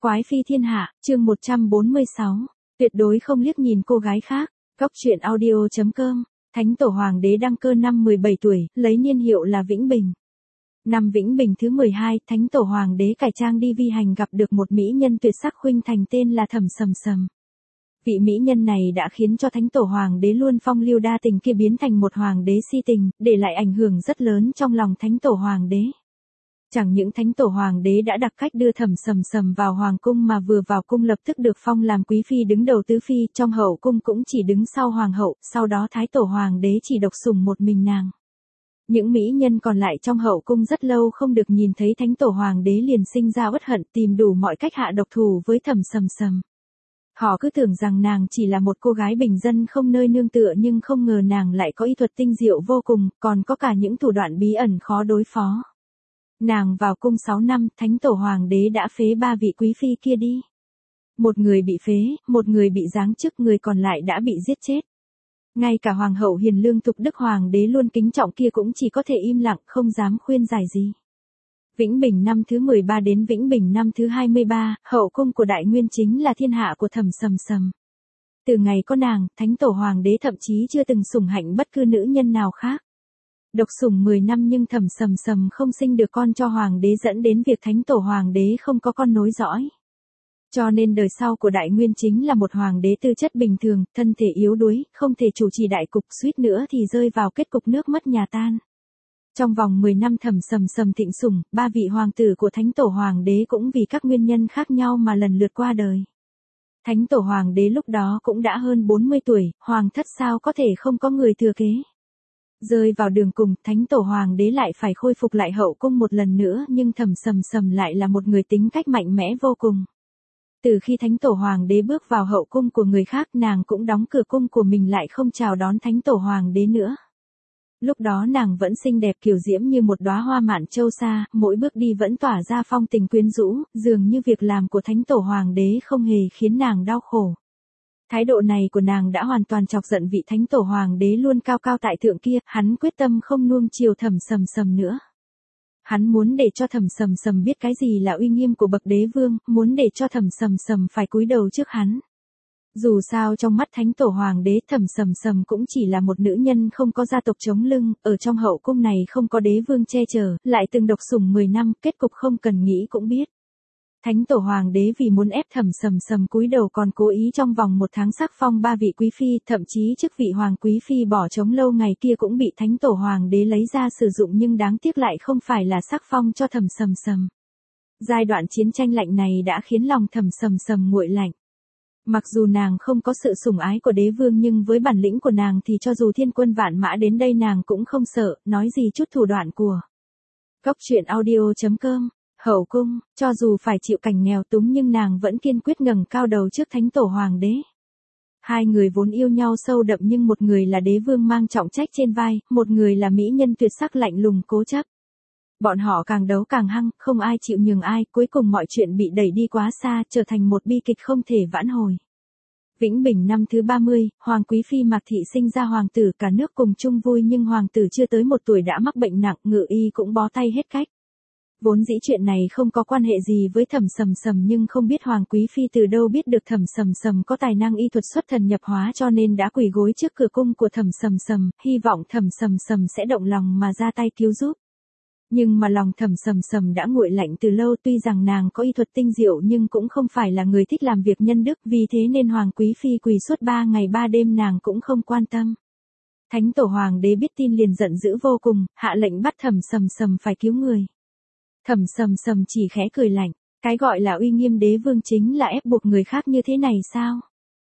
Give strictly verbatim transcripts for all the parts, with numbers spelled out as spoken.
Quái phi thiên hạ, chương một trăm bốn mươi sáu. Tuyệt đối không liếc nhìn cô gái khác. Góc truyện audio.com. Thánh tổ hoàng đế đăng cơ năm mười bảy tuổi, lấy niên hiệu là Vĩnh Bình. Năm Vĩnh Bình thứ mười hai, thánh tổ hoàng đế cải trang đi vi hành gặp được một mỹ nhân tuyệt sắc khuynh thành tên là Thẩm Sầm Sầm. Vị mỹ nhân này đã khiến cho thánh tổ hoàng đế luôn phong lưu đa tình kia biến thành một hoàng đế si tình, để lại ảnh hưởng rất lớn trong lòng thánh tổ hoàng đế. Chẳng những thánh tổ hoàng đế đã đặc cách đưa Thẩm Sầm Sầm vào hoàng cung mà vừa vào cung lập tức được phong làm quý phi đứng đầu tứ phi, trong hậu cung cũng chỉ đứng sau hoàng hậu, sau đó thái tổ hoàng đế chỉ độc sủng một mình nàng. Những mỹ nhân còn lại trong hậu cung rất lâu không được nhìn thấy thánh tổ hoàng đế liền sinh ra uất hận, tìm đủ mọi cách hạ độc thủ với Thẩm Sầm Sầm. Họ cứ tưởng rằng nàng chỉ là một cô gái bình dân không nơi nương tựa nhưng không ngờ nàng lại có y thuật tinh diệu vô cùng, còn có cả những thủ đoạn bí ẩn khó đối phó. Nàng vào cung sáu năm, thánh tổ hoàng đế đã phế ba vị quý phi kia đi. Một người bị phế, một người bị giáng chức, người còn lại đã bị giết chết. Ngay cả hoàng hậu hiền lương Tục Đức hoàng đế luôn kính trọng kia cũng chỉ có thể im lặng không dám khuyên giải gì. Vĩnh Bình năm thứ mười ba đến Vĩnh Bình năm thứ hai mươi ba, hậu cung của Đại Nguyên chính là thiên hạ của Thẩm Sầm Sầm. Từ ngày có nàng, thánh tổ hoàng đế thậm chí chưa từng sủng hạnh bất cứ nữ nhân nào khác. Độc sủng mười năm nhưng Thẩm Sầm Sầm không sinh được con cho hoàng đế dẫn đến việc thánh tổ hoàng đế không có con nối dõi. Cho nên đời sau của Đại Nguyên chính là một hoàng đế tư chất bình thường, thân thể yếu đuối, không thể chủ trì đại cục, suýt nữa thì rơi vào kết cục nước mất nhà tan. Trong vòng mười năm Thẩm Sầm Sầm thịnh sủng, ba vị hoàng tử của thánh tổ hoàng đế cũng vì các nguyên nhân khác nhau mà lần lượt qua đời. Thánh tổ hoàng đế lúc đó cũng đã hơn bốn mươi tuổi, hoàng thất sao có thể không có người thừa kế. Rơi vào đường cùng, thánh tổ hoàng đế lại phải khôi phục lại hậu cung một lần nữa, nhưng Thẩm Sầm Sầm lại là một người tính cách mạnh mẽ vô cùng. Từ khi thánh tổ hoàng đế bước vào hậu cung của người khác, nàng cũng đóng cửa cung của mình lại không chào đón thánh tổ hoàng đế nữa. Lúc đó nàng vẫn xinh đẹp kiều diễm như một đóa hoa mạn châu sa, mỗi bước đi vẫn tỏa ra phong tình quyến rũ, dường như việc làm của thánh tổ hoàng đế không hề khiến nàng đau khổ. Thái độ này của nàng đã hoàn toàn chọc giận vị thánh tổ hoàng đế luôn cao cao tại thượng kia, hắn quyết tâm không nuông chiều Thẩm Sầm Sầm nữa. Hắn muốn để cho Thẩm Sầm Sầm biết cái gì là uy nghiêm của bậc đế vương, muốn để cho Thẩm Sầm Sầm phải cúi đầu trước hắn. Dù sao trong mắt thánh tổ hoàng đế, Thẩm Sầm Sầm cũng chỉ là một nữ nhân không có gia tộc chống lưng, ở trong hậu cung này không có đế vương che chở, lại từng độc sủng mười năm, kết cục không cần nghĩ cũng biết. Thánh tổ hoàng đế vì muốn ép Thẩm Sầm Sầm cúi đầu còn cố ý trong vòng một tháng sắc phong ba vị quý phi, thậm chí chức vị hoàng quý phi bỏ trống lâu ngày kia cũng bị thánh tổ hoàng đế lấy ra sử dụng, nhưng đáng tiếc lại không phải là sắc phong cho Thẩm Sầm Sầm. Giai đoạn chiến tranh lạnh này đã khiến lòng Thẩm Sầm Sầm nguội lạnh. Mặc dù nàng không có sự sủng ái của đế vương nhưng với bản lĩnh của nàng thì cho dù thiên quân vạn mã đến đây nàng cũng không sợ, nói gì chút thủ đoạn của. Góc truyện audio.com. Hậu cung, cho dù phải chịu cảnh nghèo túng nhưng nàng vẫn kiên quyết ngẩng cao đầu trước thánh tổ hoàng đế. Hai người vốn yêu nhau sâu đậm nhưng một người là đế vương mang trọng trách trên vai, một người là mỹ nhân tuyệt sắc lạnh lùng cố chấp. Bọn họ càng đấu càng hăng, không ai chịu nhường ai, cuối cùng mọi chuyện bị đẩy đi quá xa, trở thành một bi kịch không thể vãn hồi. Vĩnh Bình năm thứ ba mươi, hoàng quý phi Mạc Thị sinh ra hoàng tử, cả nước cùng chung vui nhưng hoàng tử chưa tới một tuổi đã mắc bệnh nặng, ngự y cũng bó tay hết cách. Vốn dĩ chuyện này không có quan hệ gì với Thẩm Sầm Sầm nhưng không biết hoàng quý phi từ đâu biết được Thẩm Sầm Sầm có tài năng y thuật xuất thần nhập hóa cho nên đã quỳ gối trước cửa cung của Thẩm Sầm Sầm, hy vọng Thẩm Sầm Sầm sẽ động lòng mà ra tay cứu giúp. Nhưng mà lòng Thẩm Sầm Sầm đã nguội lạnh từ lâu, tuy rằng nàng có y thuật tinh diệu nhưng cũng không phải là người thích làm việc nhân đức, vì thế nên hoàng quý phi quỳ suốt ba ngày ba đêm nàng cũng không quan tâm. Thánh tổ hoàng đế biết tin liền giận dữ vô cùng, hạ lệnh bắt Thẩm Sầm Sầm phải cứu người. Thẩm Sầm Sầm chỉ khẽ cười lạnh, cái gọi là uy nghiêm đế vương chính là ép buộc người khác như thế này sao?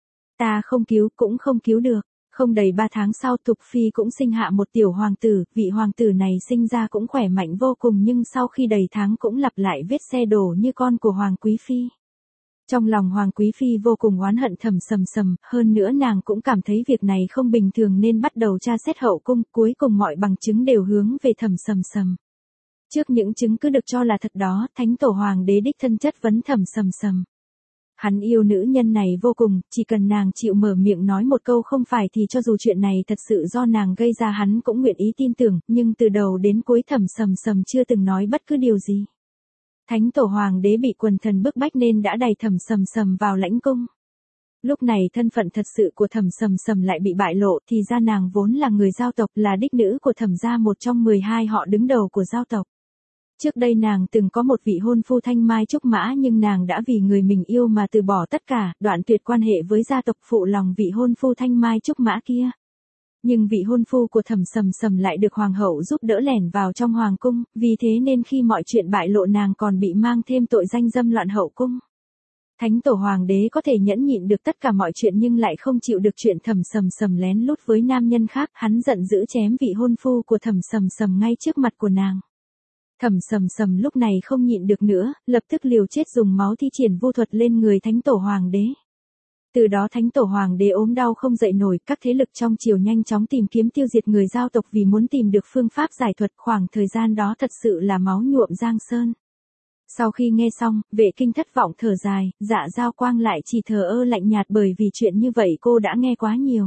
Ta không cứu cũng không cứu được. Không đầy ba tháng sau Tục Phi cũng sinh hạ một tiểu hoàng tử, vị hoàng tử này sinh ra cũng khỏe mạnh vô cùng nhưng sau khi đầy tháng cũng lặp lại vết xe đổ như con của hoàng quý phi. Trong lòng hoàng quý phi vô cùng oán hận Thẩm Sầm Sầm, hơn nữa nàng cũng cảm thấy việc này không bình thường nên bắt đầu tra xét hậu cung, cuối cùng mọi bằng chứng đều hướng về Thẩm Sầm Sầm. Trước những chứng cứ được cho là thật đó, thánh tổ hoàng đế đích thân chất vấn Thẩm Sầm Sầm. Hắn yêu nữ nhân này vô cùng, chỉ cần nàng chịu mở miệng nói một câu không phải thì cho dù chuyện này thật sự do nàng gây ra hắn cũng nguyện ý tin tưởng, nhưng từ đầu đến cuối Thẩm Sầm Sầm chưa từng nói bất cứ điều gì. Thánh tổ hoàng đế bị quần thần bức bách nên đã đày Thẩm Sầm Sầm vào lãnh cung. Lúc này thân phận thật sự của Thẩm Sầm Sầm lại bị bại lộ, thì ra nàng vốn là người Giao tộc, là đích nữ của Thẩm gia, một trong mười hai họ đứng đầu của Giao tộc. Trước đây nàng từng có một vị hôn phu thanh mai trúc mã, nhưng nàng đã vì người mình yêu mà từ bỏ tất cả, đoạn tuyệt quan hệ với gia tộc, phụ lòng vị hôn phu thanh mai trúc mã kia. Nhưng vị hôn phu của Thẩm Sầm Sầm lại được hoàng hậu giúp đỡ lẻn vào trong hoàng cung, vì thế nên khi mọi chuyện bại lộ nàng còn bị mang thêm tội danh dâm loạn hậu cung. Thánh tổ hoàng đế có thể nhẫn nhịn được tất cả mọi chuyện nhưng lại không chịu được chuyện Thẩm Sầm Sầm lén lút với nam nhân khác, hắn giận dữ chém vị hôn phu của Thẩm Sầm Sầm ngay trước mặt của nàng. Thẩm Sầm Sầm lúc này không nhịn được nữa, lập tức liều chết dùng máu thi triển vu thuật lên người thánh tổ hoàng đế. Từ đó thánh tổ hoàng đế ốm đau không dậy nổi, các thế lực trong triều nhanh chóng tìm kiếm tiêu diệt người Giao tộc vì muốn tìm được phương pháp giải thuật, khoảng thời gian đó thật sự là máu nhuộm giang sơn. Sau khi nghe xong, Vệ Kinh thất vọng thở dài, Dạ Giao Quang lại chỉ thờ ơ lạnh nhạt, bởi vì chuyện như vậy cô đã nghe quá nhiều.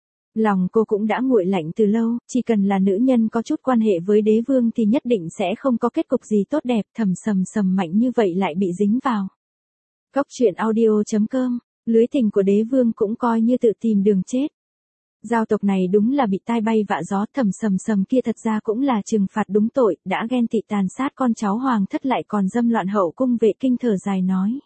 Lòng cô cũng đã nguội lạnh từ lâu, chỉ cần là nữ nhân có chút quan hệ với đế vương thì nhất định sẽ không có kết cục gì tốt đẹp, Thẩm Sầm Sầm mạnh như vậy lại bị dính vào. Cốc truyện audio chấm com, lưới tình của đế vương cũng coi như tự tìm đường chết. Giao tộc này đúng là bị tai bay vạ gió, Thẩm Sầm Sầm kia thật ra cũng là trừng phạt đúng tội, đã ghen tị tàn sát con cháu hoàng thất lại còn dâm loạn hậu cung. Vệ Kinh thở dài nói.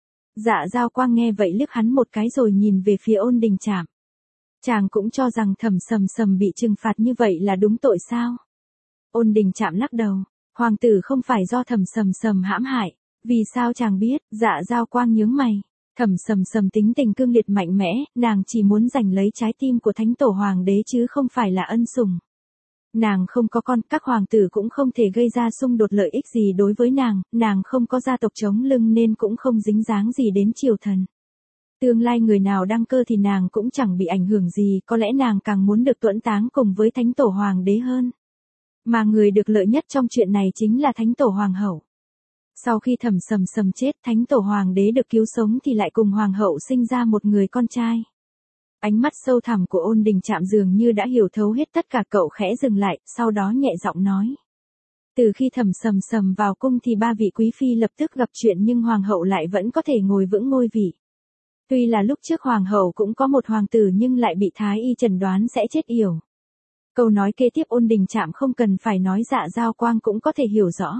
Dạ Giao Quang nghe vậy liếc hắn một cái rồi nhìn về phía Ôn Đình Trạm. Chàng cũng cho rằng Thẩm Sầm Sầm bị trừng phạt như vậy là đúng tội sao? Ôn Đình Trạm lắc đầu, hoàng tử không phải do Thẩm Sầm Sầm hãm hại, vì sao chàng biết? Dạ Giao Quang nhướng mày. Thẩm Sầm Sầm tính tình cương liệt mạnh mẽ, nàng chỉ muốn giành lấy trái tim của thánh tổ hoàng đế chứ không phải là ân sủng. Nàng không có con, các hoàng tử cũng không thể gây ra xung đột lợi ích gì đối với nàng, nàng không có gia tộc chống lưng nên cũng không dính dáng gì đến triều thần. Tương lai người nào đăng cơ thì nàng cũng chẳng bị ảnh hưởng gì, có lẽ nàng càng muốn được tuẫn táng cùng với thánh tổ hoàng đế hơn. Mà người được lợi nhất trong chuyện này chính là thánh tổ hoàng hậu. Sau khi Thẩm Sầm Sầm chết, thánh tổ hoàng đế được cứu sống thì lại cùng hoàng hậu sinh ra một người con trai. Ánh mắt sâu thẳm của Ôn Đình Trạm dường như đã hiểu thấu hết tất cả, cậu khẽ dừng lại, sau đó nhẹ giọng nói. Từ khi Thẩm Sầm Sầm vào cung thì ba vị quý phi lập tức gặp chuyện, nhưng hoàng hậu lại vẫn có thể ngồi vững ngôi vị. Tuy là lúc trước hoàng hậu cũng có một hoàng tử nhưng lại bị thái y chẩn đoán sẽ chết yểu. Câu nói kế tiếp Ôn Đình Trạm không cần phải nói, Dạ Giao Quang cũng có thể hiểu rõ.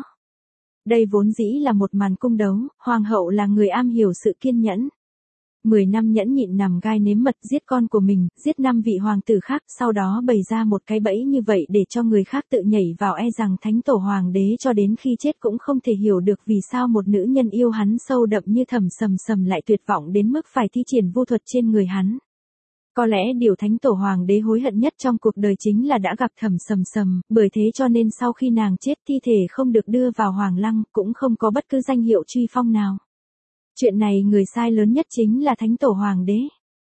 Đây vốn dĩ là một màn cung đấu, hoàng hậu là người am hiểu sự kiên nhẫn. Mười năm nhẫn nhịn nằm gai nếm mật, giết con của mình, giết năm vị hoàng tử khác, sau đó bày ra một cái bẫy như vậy để cho người khác tự nhảy vào, e rằng thánh tổ hoàng đế cho đến khi chết cũng không thể hiểu được vì sao một nữ nhân yêu hắn sâu đậm như Thẩm Sầm Sầm lại tuyệt vọng đến mức phải thi triển vu thuật trên người hắn. Có lẽ điều thánh tổ hoàng đế hối hận nhất trong cuộc đời chính là đã gặp Thẩm Sầm Sầm, bởi thế cho nên sau khi nàng chết thi thể không được đưa vào hoàng lăng, cũng không có bất cứ danh hiệu truy phong nào. Chuyện này người sai lớn nhất chính là thánh tổ hoàng đế.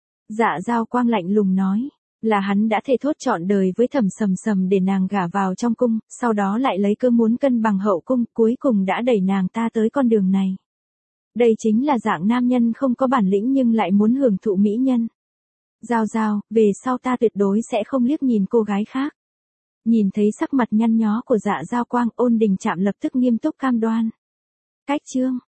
Dạ Giao Quang lạnh lùng nói, là hắn đã thề thốt trọn đời với Thẩm Sầm Sầm để nàng gả vào trong cung, sau đó lại lấy cơ muốn cân bằng hậu cung, cuối cùng đã đẩy nàng ta tới con đường này. Đây chính là dạng nam nhân không có bản lĩnh nhưng lại muốn hưởng thụ mỹ nhân. Giao Giao, về sau ta tuyệt đối sẽ không liếc nhìn cô gái khác. Nhìn thấy sắc mặt nhăn nhó của Dạ Giao Quang, Ôn Đình Trạm lập tức nghiêm túc cam đoan. Cách chương